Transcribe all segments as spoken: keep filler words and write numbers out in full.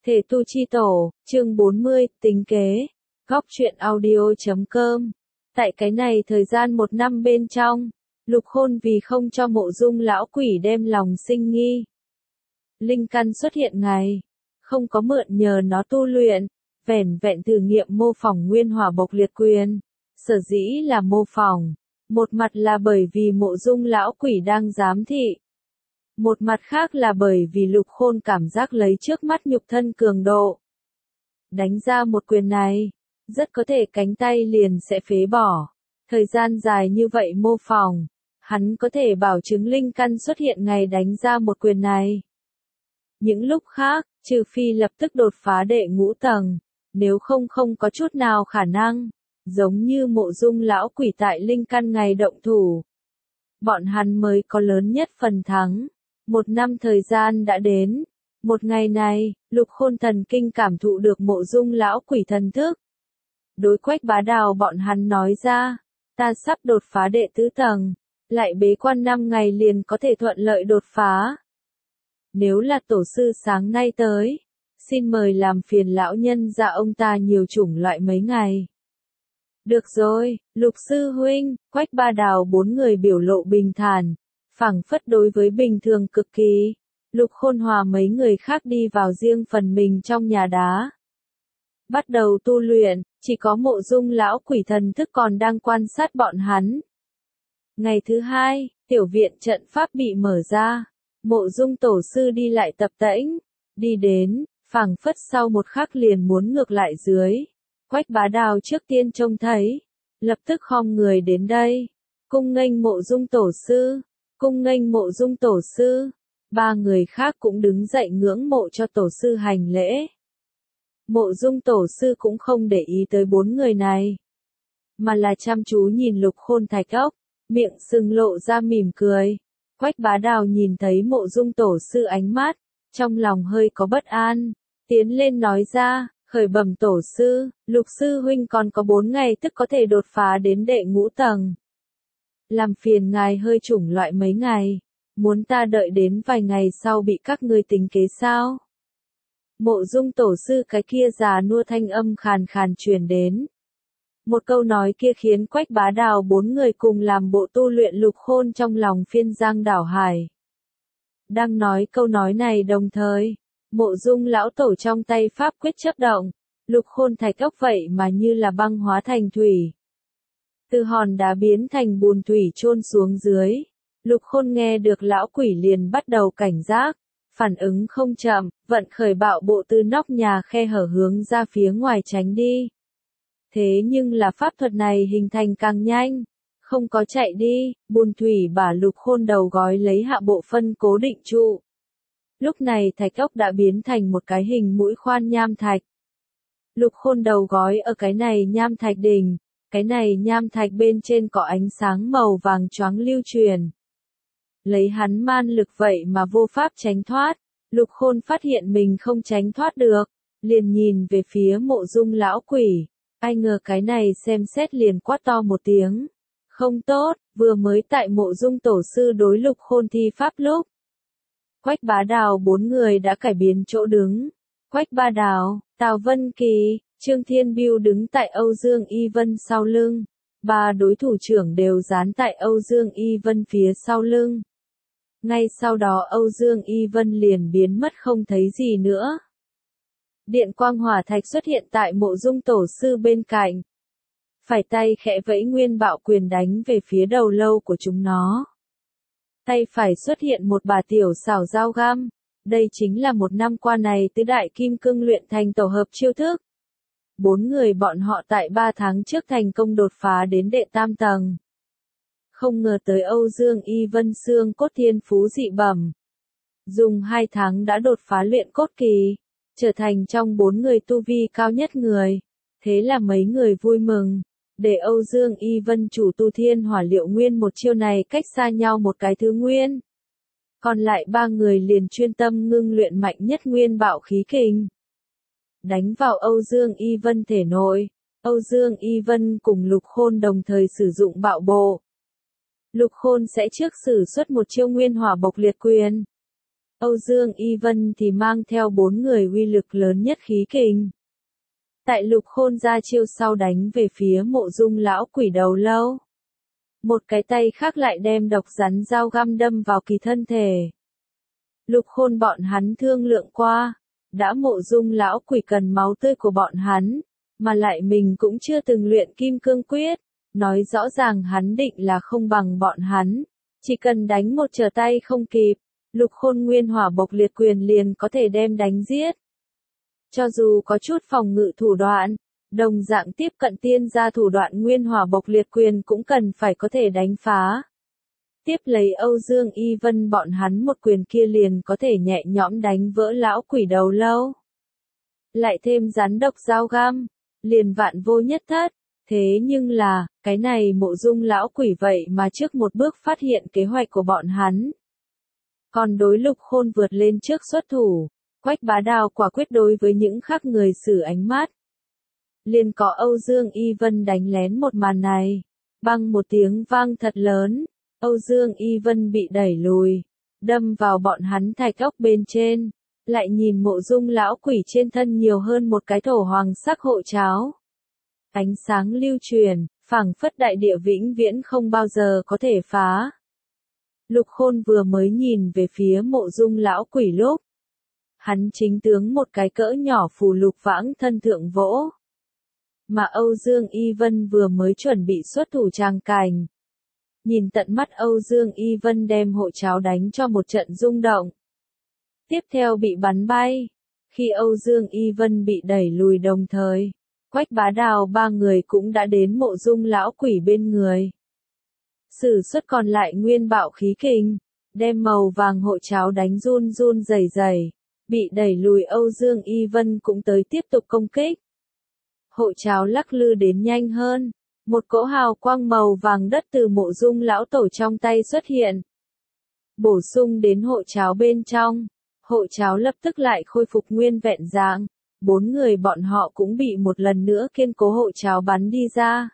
Thể tu chi tổ, chương bốn mươi, tính kế. Góc truyện audio chấm com. Tại cái này thời gian một năm bên trong, Lục Khôn vì không cho Mộ Dung lão quỷ đem lòng sinh nghi. Linh căn xuất hiện ngày, không có mượn nhờ nó tu luyện, vẻn vẹn thử nghiệm mô phỏng nguyên hỏa bộc liệt quyền. Sở dĩ là mô phỏng, một mặt là bởi vì Mộ Dung lão quỷ đang giám thị. Một mặt khác là bởi vì Lục Khôn cảm giác lấy trước mắt nhục thân cường độ. Đánh ra một quyền này, rất có thể cánh tay liền sẽ phế bỏ. Thời gian dài như vậy mô phỏng, hắn có thể bảo chứng linh căn xuất hiện ngày đánh ra một quyền này. Những lúc khác, trừ phi lập tức đột phá đệ ngũ tầng, nếu không không có chút nào khả năng, giống như Mộ Dung lão quỷ tại linh căn ngày động thủ. Bọn hắn mới có lớn nhất phần thắng. Một năm thời gian đã đến. Một ngày này, Lục Khôn thần kinh cảm thụ được Mộ Dung lão quỷ thần thức. Đối Quách Bá Đào bọn hắn nói ra, ta sắp đột phá đệ tứ tầng, lại bế quan năm ngày liền có thể thuận lợi đột phá. Nếu là tổ sư sáng nay tới, xin mời làm phiền lão nhân ra ông ta nhiều chủng loại mấy ngày. Được rồi, Lục sư huynh, Quách Bá Đào bốn người biểu lộ bình thản. Phảng phất đối với bình thường cực kỳ. Lục Khôn hòa mấy người khác đi vào riêng phần mình trong nhà đá. Bắt đầu tu luyện, chỉ có Mộ Dung lão quỷ thần thức còn đang quan sát bọn hắn. Ngày thứ hai, tiểu viện trận pháp bị mở ra. Mộ Dung tổ sư đi lại tập tễnh, đi đến, phảng phất sau một khắc liền muốn ngược lại dưới. Quách Bá Đào trước tiên trông thấy, lập tức khom người đến đây, cung nghênh Mộ Dung tổ sư. Cung nghênh Mộ Dung tổ sư, ba người khác cũng đứng dậy ngưỡng mộ cho tổ sư hành lễ. Mộ Dung tổ sư cũng không để ý tới bốn người này, mà là chăm chú nhìn Lục Khôn thạch ốc, miệng sừng lộ ra mỉm cười. Quách Bá Đào nhìn thấy Mộ Dung tổ sư ánh mắt, trong lòng hơi có bất an, tiến lên nói ra, khởi bẩm tổ sư, Lục sư huynh còn có bốn ngày tức có thể đột phá đến đệ ngũ tầng. Làm phiền ngài hơi chủng loại mấy ngày, muốn ta đợi đến vài ngày sau bị các ngươi tính kế sao? Mộ Dung tổ sư cái kia già nua thanh âm khàn khàn truyền đến. Một câu nói kia khiến Quách Bá Đào bốn người cùng làm bộ tu luyện Lục Khôn trong lòng phiên giang đảo hải. Đang nói câu nói này đồng thời, Mộ Dung lão tổ trong tay pháp quyết chấp động, Lục Khôn thạch ốc vậy mà như là băng hóa thành thủy. Từ hòn đá biến thành bùn thủy chôn xuống dưới. Lục Khôn nghe được lão quỷ liền bắt đầu cảnh giác, phản ứng không chậm, vận khởi bạo bộ từ nóc nhà khe hở hướng ra phía ngoài tránh đi. Thế nhưng là pháp thuật này hình thành càng nhanh, không có chạy đi, bùn thủy bả Lục Khôn đầu gói lấy hạ bộ phân cố định trụ. Lúc này thạch ốc đã biến thành một cái hình mũi khoan nham thạch. Lục Khôn đầu gói ở cái này nham thạch đỉnh. Cái này nham thạch bên trên có ánh sáng màu vàng choáng lưu truyền. Lấy hắn man lực vậy mà vô pháp tránh thoát, Lục Khôn phát hiện mình không tránh thoát được, liền nhìn về phía Mộ Dung lão quỷ, ai ngờ cái này xem xét liền quát to một tiếng. Không tốt, vừa mới tại Mộ Dung tổ sư đối Lục Khôn thi pháp lúc. Quách Bá Đào bốn người đã cải biến chỗ đứng. Quách Bá Đào, Tào Vân Kỳ, Trương Thiên Biêu đứng tại Âu Dương Y Vân sau lưng, ba đối thủ trưởng đều dán tại Âu Dương Y Vân phía sau lưng. Ngay sau đó Âu Dương Y Vân liền biến mất không thấy gì nữa. Điện quang hỏa thạch xuất hiện tại Mộ Dung tổ sư bên cạnh. Phải tay khẽ vẫy nguyên bạo quyền đánh về phía đầu lâu của chúng nó. Tay phải xuất hiện một bà tiểu xảo dao găm. Đây chính là một năm qua này tứ đại kim cương luyện thành tổ hợp chiêu thức. Bốn người bọn họ tại ba tháng trước thành công đột phá đến đệ tam tầng. Không ngờ tới Âu Dương Y Vân xương cốt thiên phú dị bẩm. Dùng hai tháng đã đột phá luyện cốt kỳ, trở thành trong bốn người tu vi cao nhất người. Thế là mấy người vui mừng, để Âu Dương Y Vân chủ tu thiên hỏa liệu nguyên một chiêu này cách xa nhau một cái thứ nguyên. Còn lại ba người liền chuyên tâm ngưng luyện mạnh nhất nguyên bạo khí kình. Đánh vào Âu Dương Y Vân thể nội, Âu Dương Y Vân cùng Lục Khôn đồng thời sử dụng bạo bộ. Lục Khôn sẽ trước sử xuất một chiêu nguyên hỏa bộc liệt quyền. Âu Dương Y Vân thì mang theo bốn người uy lực lớn nhất khí kình. Tại Lục Khôn ra chiêu sau đánh về phía Mộ Dung lão quỷ đầu lâu. Một cái tay khác lại đem độc rắn dao găm đâm vào kỳ thân thể. Lục Khôn bọn hắn thương lượng qua, đã Mộ Dung lão quỷ cần máu tươi của bọn hắn, mà lại mình cũng chưa từng luyện kim cương quyết, nói rõ ràng hắn định là không bằng bọn hắn, chỉ cần đánh một trở tay không kịp, Lục Khôn nguyên hỏa bộc liệt quyền liền có thể đem đánh giết. Cho dù có chút phòng ngự thủ đoạn, đồng dạng tiếp cận tiên gia thủ đoạn nguyên hỏa bộc liệt quyền cũng cần phải có thể đánh phá. Tiếp lấy Âu Dương Y Vân bọn hắn một quyền kia liền có thể nhẹ nhõm đánh vỡ lão quỷ đầu lâu. Lại thêm rắn độc dao găm, liền vạn vô nhất thất. Thế nhưng là, cái này Mộ Dung lão quỷ vậy mà trước một bước phát hiện kế hoạch của bọn hắn. Còn đối Lục Khôn vượt lên trước xuất thủ, Quách Bá Đào quả quyết đối với những khác người xử ánh mắt. Liền có Âu Dương Y Vân đánh lén một màn này, băng một tiếng vang thật lớn, Âu Dương Y Vân bị đẩy lùi, đâm vào bọn hắn thạch ốc bên trên, lại nhìn Mộ Dung lão quỷ trên thân nhiều hơn một cái thổ hoàng sắc hộ cháo. Ánh sáng lưu truyền, phảng phất đại địa vĩnh viễn không bao giờ có thể phá. Lục Khôn vừa mới nhìn về phía Mộ Dung lão quỷ lúc, hắn chính tướng một cái cỡ nhỏ phù lục vãng thân thượng vỗ. Mà Âu Dương Y Vân vừa mới chuẩn bị xuất thủ tràng cành. Nhìn tận mắt Âu Dương Y Vân đem hộ cháo đánh cho một trận rung động. Tiếp theo bị bắn bay. Khi Âu Dương Y Vân bị đẩy lùi đồng thời, Quách Bá Đào ba người cũng đã đến Mộ Dung lão quỷ bên người. Sử xuất còn lại nguyên bạo khí kình, đem màu vàng hộ cháo đánh run run rẩy rẩy, bị đẩy lùi Âu Dương Y Vân cũng tới tiếp tục công kích. Hộ cháo lắc lư đến nhanh hơn, một cỗ hào quang màu vàng đất từ Mộ Dung lão tổ trong tay xuất hiện. Bổ sung đến hộ cháo bên trong, hộ cháo lập tức lại khôi phục nguyên vẹn dạng, bốn người bọn họ cũng bị một lần nữa kiên cố hộ cháo bắn đi ra.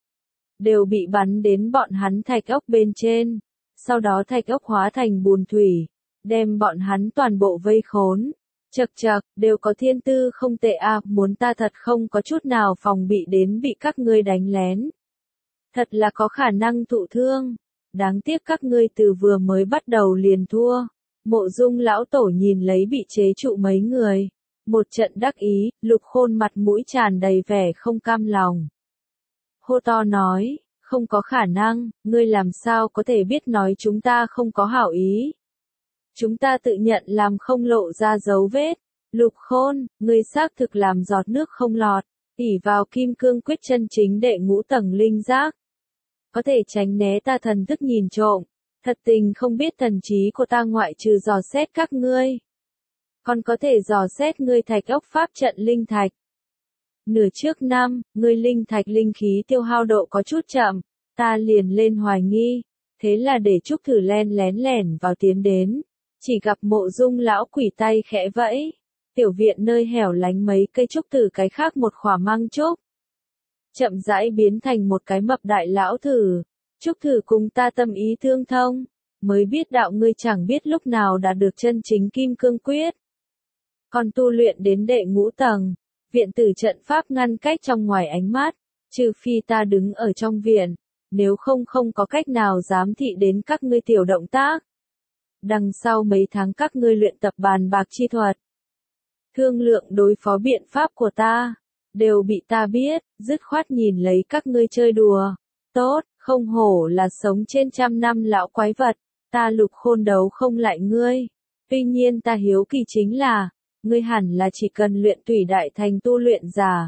Đều bị bắn đến bọn hắn thạch ốc bên trên, sau đó thạch ốc hóa thành bùn thủy, đem bọn hắn toàn bộ vây khốn. Chậc chậc, đều có thiên tư không tệ à, muốn ta thật không có chút nào phòng bị đến bị các ngươi đánh lén. Thật là có khả năng thụ thương. Đáng tiếc các ngươi từ vừa mới bắt đầu liền thua. Mộ Dung lão tổ nhìn lấy bị chế trụ mấy người. Một trận đắc ý, Lục Khôn mặt mũi tràn đầy vẻ không cam lòng. Hô to nói, không có khả năng, ngươi làm sao có thể biết nói chúng ta không có hảo ý. Chúng ta tự nhận làm không lộ ra dấu vết. Lục Khôn, ngươi xác thực làm giọt nước không lọt, ỷ vào kim cương quyết chân chính đệ ngũ tầng linh giác. Có thể tránh né ta thần thức nhìn trộm, thật tình không biết thần trí của ta ngoại trừ dò xét các ngươi. Còn có thể dò xét ngươi thạch ốc pháp trận linh thạch. Nửa trước năm, ngươi linh thạch linh khí tiêu hao độ có chút chậm, ta liền lên hoài nghi, thế là để Trúc thử len lén lẻn vào tiến đến. Chỉ gặp Mộ Dung lão quỷ tay khẽ vẫy, tiểu viện nơi hẻo lánh mấy cây trúc từ cái khác một khỏa măng trúc. Chậm rãi biến thành một cái mập đại lão thử, Trúc thử cùng ta tâm ý thương thông, mới biết đạo ngươi chẳng biết lúc nào đạt được chân chính kim cương quyết. Còn tu luyện đến đệ ngũ tầng, viện tử trận pháp ngăn cách trong ngoài ánh mắt, trừ phi ta đứng ở trong viện, nếu không không có cách nào giám thị đến các ngươi tiểu động tác. Đằng sau mấy tháng các ngươi luyện tập bàn bạc chi thuật, thương lượng đối phó biện pháp của ta, đều bị ta biết, dứt khoát nhìn lấy các ngươi chơi đùa. Tốt, không hổ là sống trên trăm năm lão quái vật, ta Lục Khôn đấu không lại ngươi. Tuy nhiên ta hiếu kỳ chính là, ngươi hẳn là chỉ cần luyện tùy đại thành tu luyện giả.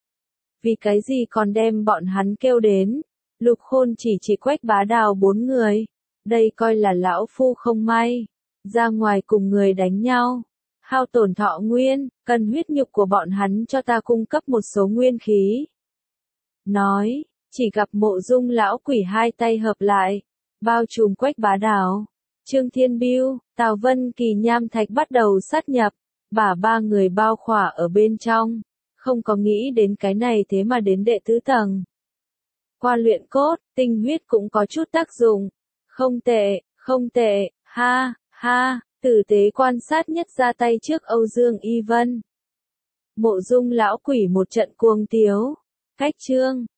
Vì cái gì còn đem bọn hắn kêu đến? Lục Khôn chỉ chỉ Quách Bá Đào bốn người. Đây coi là lão phu không may, ra ngoài cùng người đánh nhau, hao tổn thọ nguyên, cần huyết nhục của bọn hắn cho ta cung cấp một số nguyên khí. Nói, chỉ gặp Mộ Dung lão quỷ hai tay hợp lại, bao trùm Quách Bá Đào, Trương Thiên Biêu, Tào Vân Kỳ nham thạch bắt đầu sát nhập, bả ba người bao khỏa ở bên trong, không có nghĩ đến cái này thế mà đến đệ tứ tầng. Qua luyện cốt, tinh huyết cũng có chút tác dụng. Không tệ, không tệ, ha, ha, Tử tế quan sát nhất ra tay trước Âu Dương Y Vân. Mộ Dung lão quỷ một trận cuồng tiếu. Cách chương